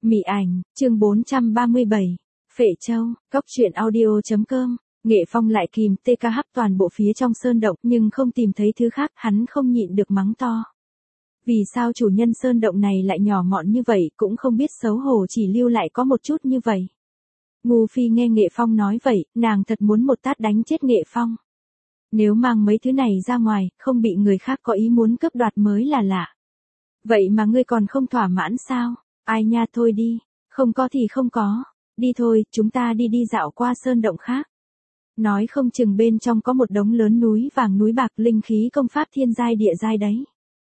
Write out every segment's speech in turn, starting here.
Mị ảnh, chương 437. Phệ Châu, Cóc truyện audio.com. Nghệ Phong lại kìm TKH toàn bộ phía trong sơn động nhưng không tìm thấy thứ khác, hắn không nhịn được mắng to. Vì sao chủ nhân sơn động này lại nhỏ mọn như vậy, cũng không biết xấu hổ chỉ lưu lại có một chút như vậy. Ngu Phi nghe Nghệ Phong nói vậy, nàng thật muốn một tát đánh chết Nghệ Phong. Nếu mang mấy thứ này ra ngoài, không bị người khác có ý muốn cướp đoạt mới là lạ. Vậy mà ngươi còn không thỏa mãn sao? Ai nha, thôi đi. Không có thì không có. Đi thôi, chúng ta đi dạo qua sơn động khác. Nói không chừng bên trong có một đống lớn núi vàng núi bạc, linh khí công pháp thiên giai địa giai đấy.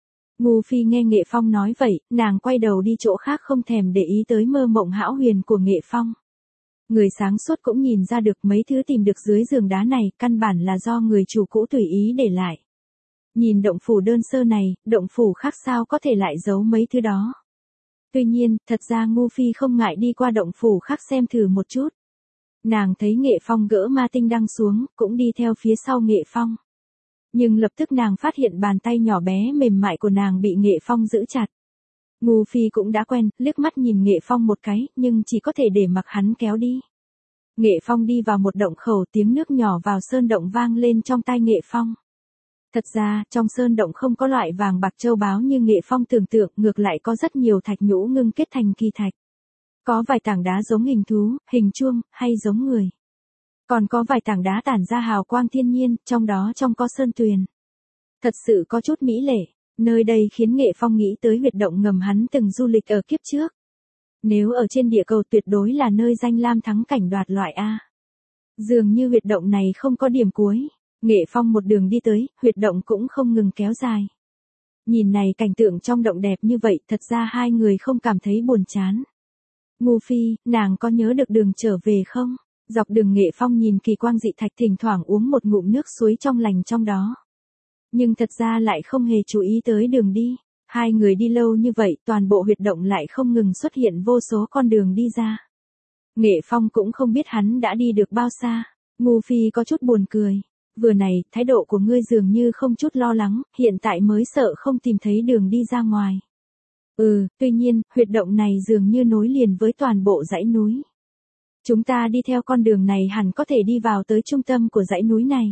Ngu Phi nghe Nghệ Phong nói vậy, nàng quay đầu đi chỗ khác không thèm để ý tới mơ mộng hão huyền của Nghệ Phong. Người sáng suốt cũng nhìn ra được mấy thứ tìm được dưới giường đá này, căn bản là do người chủ cũ tùy ý để lại. Nhìn động phủ đơn sơ này, động phủ khác sao có thể lại giấu mấy thứ đó. Tuy nhiên, thật ra Ngu Phi không ngại đi qua động phủ khác xem thử một chút. Nàng thấy Nghệ Phong gỡ ma tinh đăng xuống, cũng đi theo phía sau Nghệ Phong. Nhưng lập tức nàng phát hiện bàn tay nhỏ bé mềm mại của nàng bị Nghệ Phong giữ chặt. Ngu Phi cũng đã quen, liếc mắt nhìn Nghệ Phong một cái, nhưng chỉ có thể để mặc hắn kéo đi. Nghệ Phong đi vào một động khẩu, tiếng nước nhỏ vào sơn động vang lên trong tai Nghệ Phong. Thật ra, trong sơn động không có loại vàng bạc châu báu như Nghệ Phong tưởng tượng, ngược lại có rất nhiều thạch nhũ ngưng kết thành kỳ thạch. Có vài tảng đá giống hình thú, hình chuông, hay giống người. Còn có vài tảng đá tản ra hào quang thiên nhiên, trong đó có sơn tuyền. Thật sự có chút mỹ lệ, nơi đây khiến Nghệ Phong nghĩ tới huyệt động ngầm hắn từng du lịch ở kiếp trước. Nếu ở trên địa cầu tuyệt đối là nơi danh lam thắng cảnh đoạt loại A. Dường như huyệt động này không có điểm cuối. Nghệ Phong một đường đi tới, huyệt động cũng không ngừng kéo dài. Nhìn này cảnh tượng trong động đẹp như vậy, thật ra hai người không cảm thấy buồn chán. Ngu Phi, nàng có nhớ được đường trở về không? Dọc đường Nghệ Phong nhìn kỳ quang dị thạch, thỉnh thoảng uống một ngụm nước suối trong lành trong đó. Nhưng thật ra lại không hề chú ý tới đường đi. Hai người đi lâu như vậy, toàn bộ huyệt động lại không ngừng xuất hiện vô số con đường đi ra. Nghệ Phong cũng không biết hắn đã đi được bao xa. Ngu Phi có chút buồn cười. Vừa này, thái độ của ngươi dường như không chút lo lắng, hiện tại mới sợ không tìm thấy đường đi ra ngoài. Tuy nhiên, huyệt động này dường như nối liền với toàn bộ dãy núi. Chúng ta đi theo con đường này hẳn có thể đi vào tới trung tâm của dãy núi này.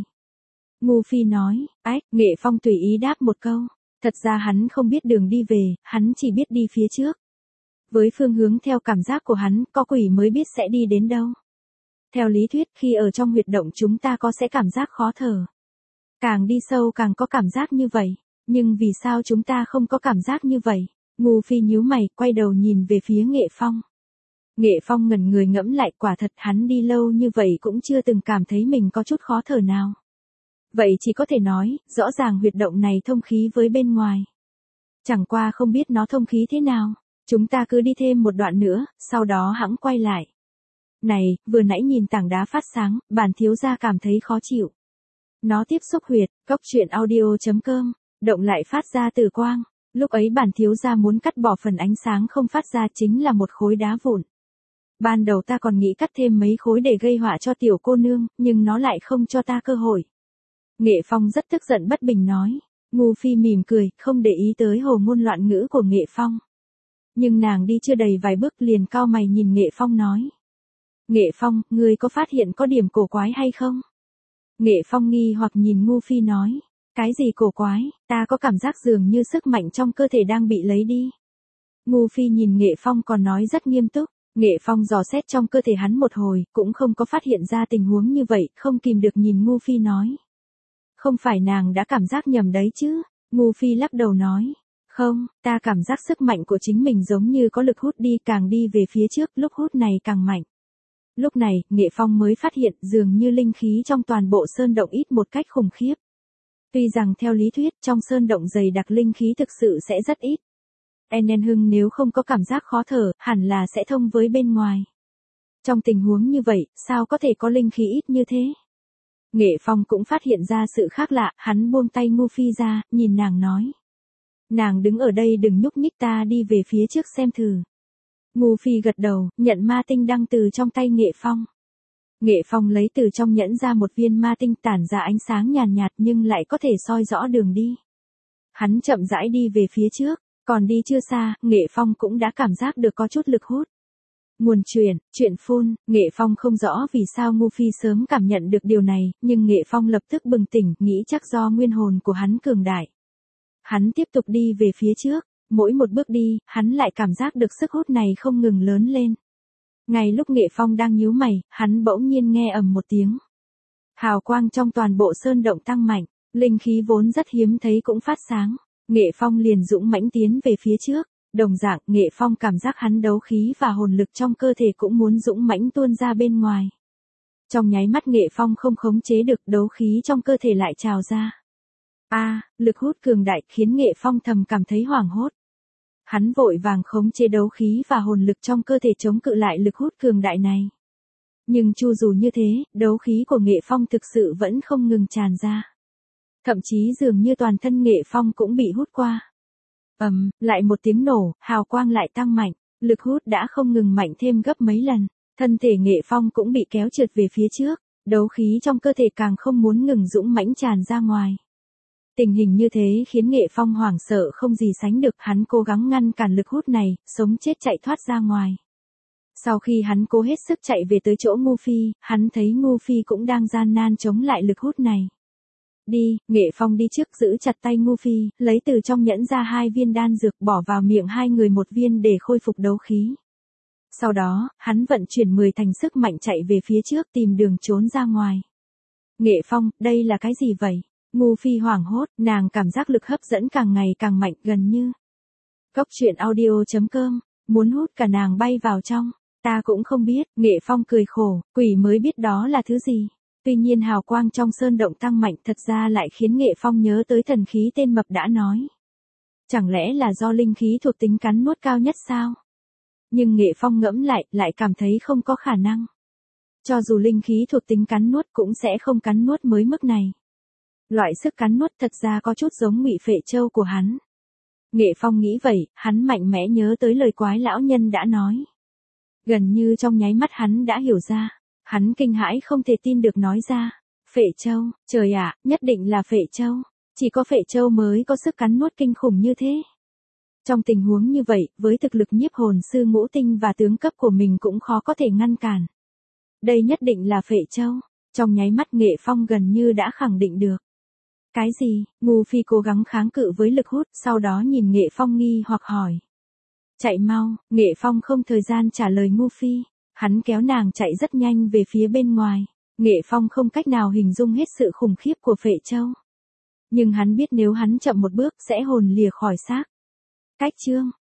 Ngu Phi nói, Nghệ Phong tùy ý đáp một câu. Thật ra hắn không biết đường đi về, hắn chỉ biết đi phía trước. Với phương hướng theo cảm giác của hắn, có quỷ mới biết sẽ đi đến đâu. Theo lý thuyết, khi ở trong huyệt động chúng ta sẽ cảm giác khó thở. Càng đi sâu càng có cảm giác như vậy. Nhưng vì sao chúng ta không có cảm giác như vậy? Ngu Phi nhíu mày, quay đầu nhìn về phía Nghệ Phong. Nghệ Phong ngẩn người ngẫm lại, quả thật hắn đi lâu như vậy cũng chưa từng cảm thấy mình có chút khó thở nào. Vậy chỉ có thể nói, rõ ràng huyệt động này thông khí với bên ngoài. Chẳng qua không biết nó thông khí thế nào. Chúng ta cứ đi thêm một đoạn nữa, sau đó hẵng quay lại. Này, vừa nãy nhìn tảng đá phát sáng, bản thiếu gia cảm thấy khó chịu. Nó tiếp xúc huyệt, Cóc truyện audio.com, động lại phát ra từ quang. Lúc ấy bản thiếu gia muốn cắt bỏ phần ánh sáng không phát ra, chính là một khối đá vụn. Ban đầu ta còn nghĩ cắt thêm mấy khối để gây họa cho tiểu cô nương, nhưng nó lại không cho ta cơ hội. Nghệ Phong rất tức giận bất bình nói. Ngu Phi mỉm cười, không để ý tới hồ ngôn loạn ngữ của Nghệ Phong. Nhưng nàng đi chưa đầy vài bước liền cau mày nhìn Nghệ Phong nói. Nghệ Phong, ngươi có phát hiện có điểm cổ quái hay không? Nghệ Phong nghi hoặc nhìn Ngu Phi nói. Cái gì cổ quái, ta có cảm giác dường như sức mạnh trong cơ thể đang bị lấy đi. Ngu Phi nhìn Nghệ Phong còn nói rất nghiêm túc. Nghệ Phong dò xét trong cơ thể hắn một hồi, cũng không có phát hiện ra tình huống như vậy, không kìm được nhìn Ngu Phi nói. Không phải nàng đã cảm giác nhầm đấy chứ? Ngu Phi lắc đầu nói. Không, ta cảm giác sức mạnh của chính mình giống như có lực hút đi, càng đi về phía trước, lúc hút này càng mạnh. Lúc này, Nghệ Phong mới phát hiện dường như linh khí trong toàn bộ sơn động ít một cách khủng khiếp. Tuy rằng theo lý thuyết trong sơn động dày đặc linh khí thực sự sẽ rất ít. Nen Hưng nếu không có cảm giác khó thở, hẳn là sẽ thông với bên ngoài. Trong tình huống như vậy, sao có thể có linh khí ít như thế? Nghệ Phong cũng phát hiện ra sự khác lạ, hắn buông tay Ngu Phi ra, nhìn nàng nói. Nàng đứng ở đây đừng nhúc nhích, ta đi về phía trước xem thử. Ngu Phi gật đầu, nhận ma tinh đăng từ trong tay Nghệ Phong. Nghệ Phong lấy từ trong nhẫn ra một viên ma tinh tản ra ánh sáng nhàn nhạt nhưng lại có thể soi rõ đường đi. Hắn chậm rãi đi về phía trước, còn đi chưa xa, Nghệ Phong cũng đã cảm giác được có chút lực hút. Nguồn chuyện phun, Nghệ Phong không rõ vì sao Ngu Phi sớm cảm nhận được điều này, nhưng Nghệ Phong lập tức bừng tỉnh, nghĩ chắc do nguyên hồn của hắn cường đại. Hắn tiếp tục đi về phía trước, mỗi một bước đi, hắn lại cảm giác được sức hút này không ngừng lớn lên. Ngay lúc Nghệ Phong đang nhíu mày, hắn bỗng nhiên nghe ầm một tiếng. Hào quang trong toàn bộ sơn động tăng mạnh, linh khí vốn rất hiếm thấy cũng phát sáng. Nghệ Phong liền dũng mãnh tiến về phía trước. Đồng dạng, Nghệ Phong cảm giác hắn đấu khí và hồn lực trong cơ thể cũng muốn dũng mãnh tuôn ra bên ngoài. Trong nháy mắt Nghệ Phong không khống chế được, đấu khí trong cơ thể lại trào ra. Lực hút cường đại khiến Nghệ Phong thầm cảm thấy hoảng hốt. Hắn vội vàng khống chế đấu khí và hồn lực trong cơ thể chống cự lại lực hút cường đại này. Nhưng chu dù như thế, đấu khí của Nghệ Phong thực sự vẫn không ngừng tràn ra. Thậm chí dường như toàn thân Nghệ Phong cũng bị hút qua. Lại một tiếng nổ, hào quang lại tăng mạnh, lực hút đã không ngừng mạnh thêm gấp mấy lần, thân thể Nghệ Phong cũng bị kéo trượt về phía trước, đấu khí trong cơ thể càng không muốn ngừng dũng mãnh tràn ra ngoài. Tình hình như thế khiến Nghệ Phong hoảng sợ không gì sánh được, hắn cố gắng ngăn cản lực hút này, sống chết chạy thoát ra ngoài. Sau khi hắn cố hết sức chạy về tới chỗ Ngu Phi, hắn thấy Ngu Phi cũng đang gian nan chống lại lực hút này. Đi, Nghệ Phong đi trước giữ chặt tay Ngu Phi, lấy từ trong nhẫn ra 2 viên đan dược bỏ vào miệng hai người một viên để khôi phục đấu khí. Sau đó, hắn vận chuyển 10 thành sức mạnh chạy về phía trước tìm đường trốn ra ngoài. Nghệ Phong, đây là cái gì vậy? Ngu Phi hoảng hốt, nàng cảm giác lực hấp dẫn càng ngày càng mạnh gần như. Cốc truyện audio.com, muốn hút cả nàng bay vào trong. Ta cũng không biết, Nghệ Phong cười khổ, quỷ mới biết đó là thứ gì. Tuy nhiên hào quang trong sơn động tăng mạnh thật ra lại khiến Nghệ Phong nhớ tới thần khí tên mập đã nói. Chẳng lẽ là do linh khí thuộc tính cắn nuốt cao nhất sao? Nhưng Nghệ Phong ngẫm lại cảm thấy không có khả năng. Cho dù linh khí thuộc tính cắn nuốt cũng sẽ không cắn nuốt mới mức này. Loại sức cắn nuốt thật ra có chút giống Ngụy Phệ Châu của hắn. Nghệ Phong nghĩ vậy, hắn mạnh mẽ nhớ tới lời quái lão nhân đã nói. Gần như trong nháy mắt hắn đã hiểu ra. Hắn kinh hãi không thể tin được nói ra. Phệ Châu, trời ạ, nhất định là Phệ Châu. Chỉ có Phệ Châu mới có sức cắn nuốt kinh khủng như thế. Trong tình huống như vậy, với thực lực nhiếp hồn sư ngũ tinh và tướng cấp của mình cũng khó có thể ngăn cản. Đây nhất định là Phệ Châu. Trong nháy mắt Nghệ Phong gần như đã khẳng định được. Cái gì? Ngu Phi cố gắng kháng cự với lực hút, sau đó nhìn Nghệ Phong nghi hoặc hỏi. Chạy mau, Nghệ Phong không thời gian trả lời Ngu Phi. Hắn kéo nàng chạy rất nhanh về phía bên ngoài. Nghệ Phong không cách nào hình dung hết sự khủng khiếp của Phệ Châu. Nhưng hắn biết nếu hắn chậm một bước sẽ hồn lìa khỏi xác. Cách chương